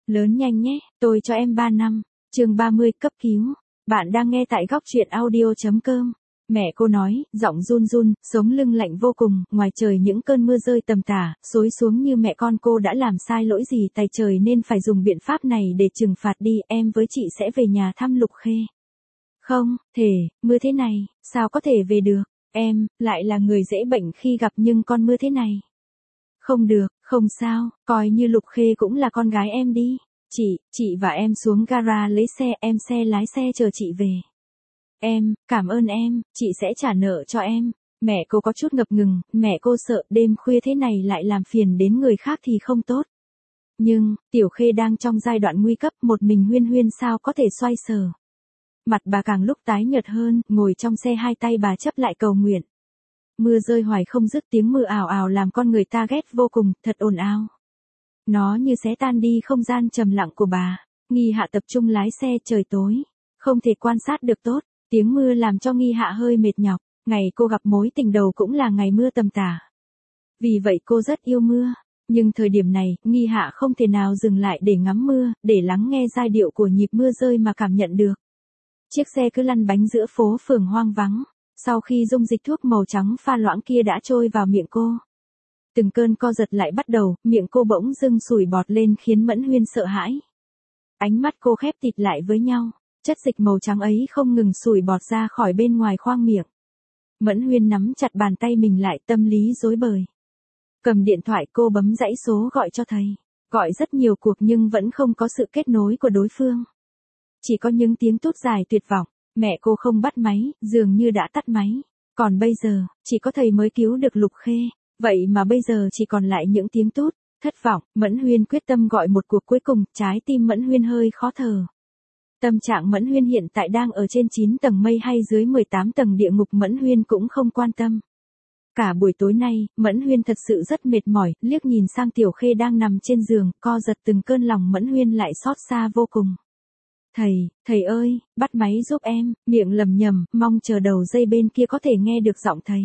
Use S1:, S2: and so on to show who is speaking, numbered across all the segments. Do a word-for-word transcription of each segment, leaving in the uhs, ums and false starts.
S1: Lớn nhanh nhé, tôi cho em ba năm. Chương ba mươi, cấp cứu. Bạn đang nghe tại góc truyện audio chấm com. Mẹ cô nói, giọng run run, sống lưng lạnh vô cùng, ngoài trời những cơn mưa rơi tầm tả, xối xuống như mẹ con cô đã làm sai lỗi gì tày trời nên phải dùng biện pháp này để trừng phạt đi, em với chị sẽ về nhà thăm Lục Khê. Không, thể, mưa thế này, sao có thể về được, em, lại là người dễ bệnh khi gặp nhưng con mưa thế này. Không được, không sao, coi như Lục Khê cũng là con gái em đi. Chị, chị và em xuống gara lấy xe, em xe lái xe chờ chị về. Em, cảm ơn em, chị sẽ trả nợ cho em. Mẹ cô có chút ngập ngừng, mẹ cô sợ đêm khuya thế này lại làm phiền đến người khác thì không tốt. Nhưng, Tiểu Khê đang trong giai đoạn nguy cấp, một mình Huyên Huyên sao có thể xoay sở. Mặt bà càng lúc tái nhợt hơn, ngồi trong xe hai tay bà chấp lại cầu nguyện. Mưa rơi hoài không dứt, tiếng mưa ào ào làm con người ta ghét vô cùng, thật ồn ào. Nó như xé tan đi không gian trầm lặng của bà. Nghi Hạ tập trung lái xe, trời tối, không thể quan sát được tốt, tiếng mưa làm cho Nghi Hạ hơi mệt nhọc. Ngày cô gặp mối tình đầu cũng là ngày mưa tầm tả. Vì vậy cô rất yêu mưa, nhưng thời điểm này, Nghi Hạ không thể nào dừng lại để ngắm mưa, để lắng nghe giai điệu của nhịp mưa rơi mà cảm nhận được. Chiếc xe cứ lăn bánh giữa phố phường hoang vắng, sau khi dung dịch thuốc màu trắng pha loãng kia đã trôi vào miệng cô. Từng cơn co giật lại bắt đầu, miệng cô bỗng dưng sủi bọt lên khiến Mẫn Huyên sợ hãi. Ánh mắt cô khép tịt lại với nhau, chất dịch màu trắng ấy không ngừng sủi bọt ra khỏi bên ngoài khoang miệng. Mẫn Huyên nắm chặt bàn tay mình lại, tâm lý rối bời. Cầm điện thoại cô bấm dãy số gọi cho thầy, gọi rất nhiều cuộc nhưng vẫn không có sự kết nối của đối phương. Chỉ có những tiếng tút dài tuyệt vọng, mẹ cô không bắt máy, dường như đã tắt máy. Còn bây giờ, chỉ có thầy mới cứu được Lục Khê. Vậy mà bây giờ chỉ còn lại những tiếng tút, thất vọng. Mẫn Huyên quyết tâm gọi một cuộc cuối cùng, trái tim Mẫn Huyên hơi khó thở. Tâm trạng Mẫn Huyên hiện tại đang ở trên chín tầng mây hay dưới mười tám tầng địa ngục Mẫn Huyên cũng không quan tâm. Cả buổi tối nay, Mẫn Huyên thật sự rất mệt mỏi, liếc nhìn sang Tiểu Khê đang nằm trên giường, co giật từng cơn, lòng Mẫn Huyên lại xót xa vô cùng. Thầy, thầy ơi, bắt máy giúp em, miệng lầm nhầm, mong chờ đầu dây bên kia có thể nghe được giọng thầy.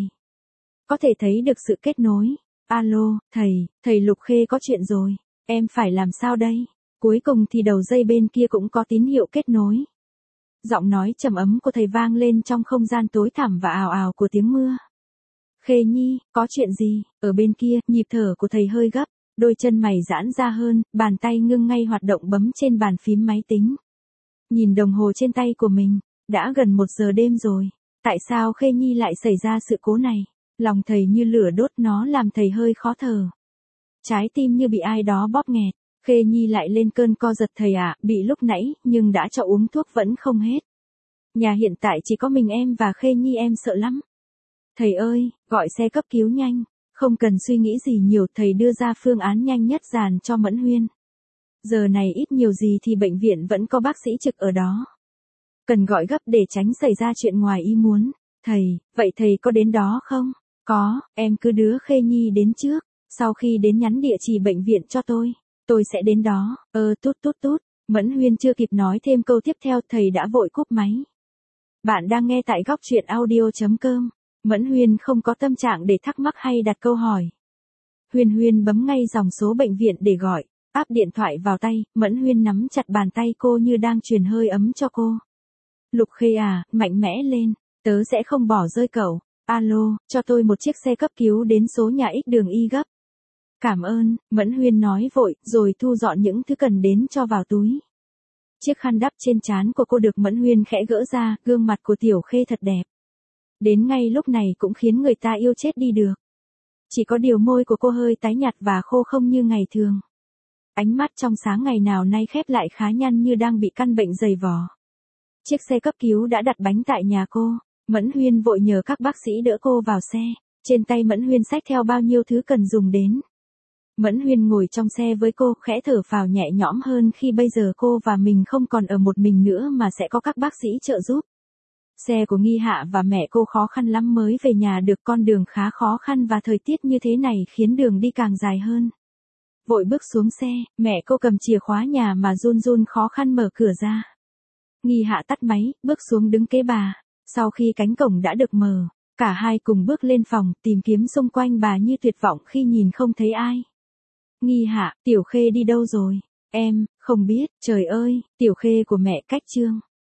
S1: Có thể thấy được sự kết nối. Alo, thầy, thầy Lục Khê có chuyện rồi, em phải làm sao đây? Cuối cùng thì đầu dây bên kia cũng có tín hiệu kết nối. Giọng nói trầm ấm của thầy vang lên trong không gian tối thẳm và ào ào của tiếng mưa. Khê Nhi, có chuyện gì? Ở bên kia, nhịp thở của thầy hơi gấp, đôi chân mày giãn ra hơn, bàn tay ngưng ngay hoạt động bấm trên bàn phím máy tính. Nhìn đồng hồ trên tay của mình, đã gần một giờ đêm rồi. Tại sao Khê Nhi lại xảy ra sự cố này? Lòng thầy như lửa đốt, nó làm thầy hơi khó thở. Trái tim như bị ai đó bóp nghẹt. Khê Nhi lại lên cơn co giật thầy ạ, bị lúc nãy, nhưng đã cho uống thuốc vẫn không hết. Nhà hiện tại chỉ có mình em và Khê Nhi, em sợ lắm. Thầy ơi, gọi xe cấp cứu nhanh. Không cần suy nghĩ gì nhiều, thầy đưa ra phương án nhanh nhất dàn cho Mẫn Huyên. Giờ này ít nhiều gì thì bệnh viện vẫn có bác sĩ trực ở đó. Cần gọi gấp để tránh xảy ra chuyện ngoài ý muốn. Thầy, vậy thầy có đến đó không? Có, em cứ đưa Khê Nhi đến trước. Sau khi đến nhắn địa chỉ bệnh viện cho tôi. Tôi sẽ đến đó. Ơ tút tút tút. Mẫn Huyên chưa kịp nói thêm câu tiếp theo, thầy đã vội cúp máy. Bạn đang nghe tại góc truyện audio chấm com. Mẫn Huyên không có tâm trạng để thắc mắc hay đặt câu hỏi. Huyên Huyên bấm ngay dòng số bệnh viện để gọi. Áp điện thoại vào tay, Mẫn Huyên nắm chặt bàn tay cô như đang truyền hơi ấm cho cô. Lục Khê à, mạnh mẽ lên, tớ sẽ không bỏ rơi cậu. Alo, cho tôi một chiếc xe cấp cứu đến số nhà X đường Y gấp. Cảm ơn, Mẫn Huyên nói vội, rồi thu dọn những thứ cần đến cho vào túi. Chiếc khăn đắp trên trán của cô được Mẫn Huyên khẽ gỡ ra, gương mặt của Tiểu Khê thật đẹp. Đến ngay lúc này cũng khiến người ta yêu chết đi được. Chỉ có điều môi của cô hơi tái nhạt và khô không như ngày thường. Ánh mắt trong sáng ngày nào nay khép lại khá nhăn như đang bị căn bệnh dày vò. Chiếc xe cấp cứu đã đặt bánh tại nhà cô. Mẫn Huyên vội nhờ các bác sĩ đỡ cô vào xe. Trên tay Mẫn Huyên xách theo bao nhiêu thứ cần dùng đến. Mẫn Huyên ngồi trong xe với cô, khẽ thở phào nhẹ nhõm hơn khi bây giờ cô và mình không còn ở một mình nữa mà sẽ có các bác sĩ trợ giúp. Xe của Nghi Hạ và mẹ cô khó khăn lắm mới về nhà được, con đường khá khó khăn và thời tiết như thế này khiến đường đi càng dài hơn. Vội bước xuống xe, mẹ cô cầm chìa khóa nhà mà run run khó khăn mở cửa ra. Nghi Hạ tắt máy, bước xuống đứng kế bà. Sau khi cánh cổng đã được mở, cả hai cùng bước lên phòng, tìm kiếm xung quanh bà như tuyệt vọng khi nhìn không thấy ai. Nghi Hạ, Tiểu Khê đi đâu rồi? Em, không biết, trời ơi, Tiểu Khê của mẹ cách Trương.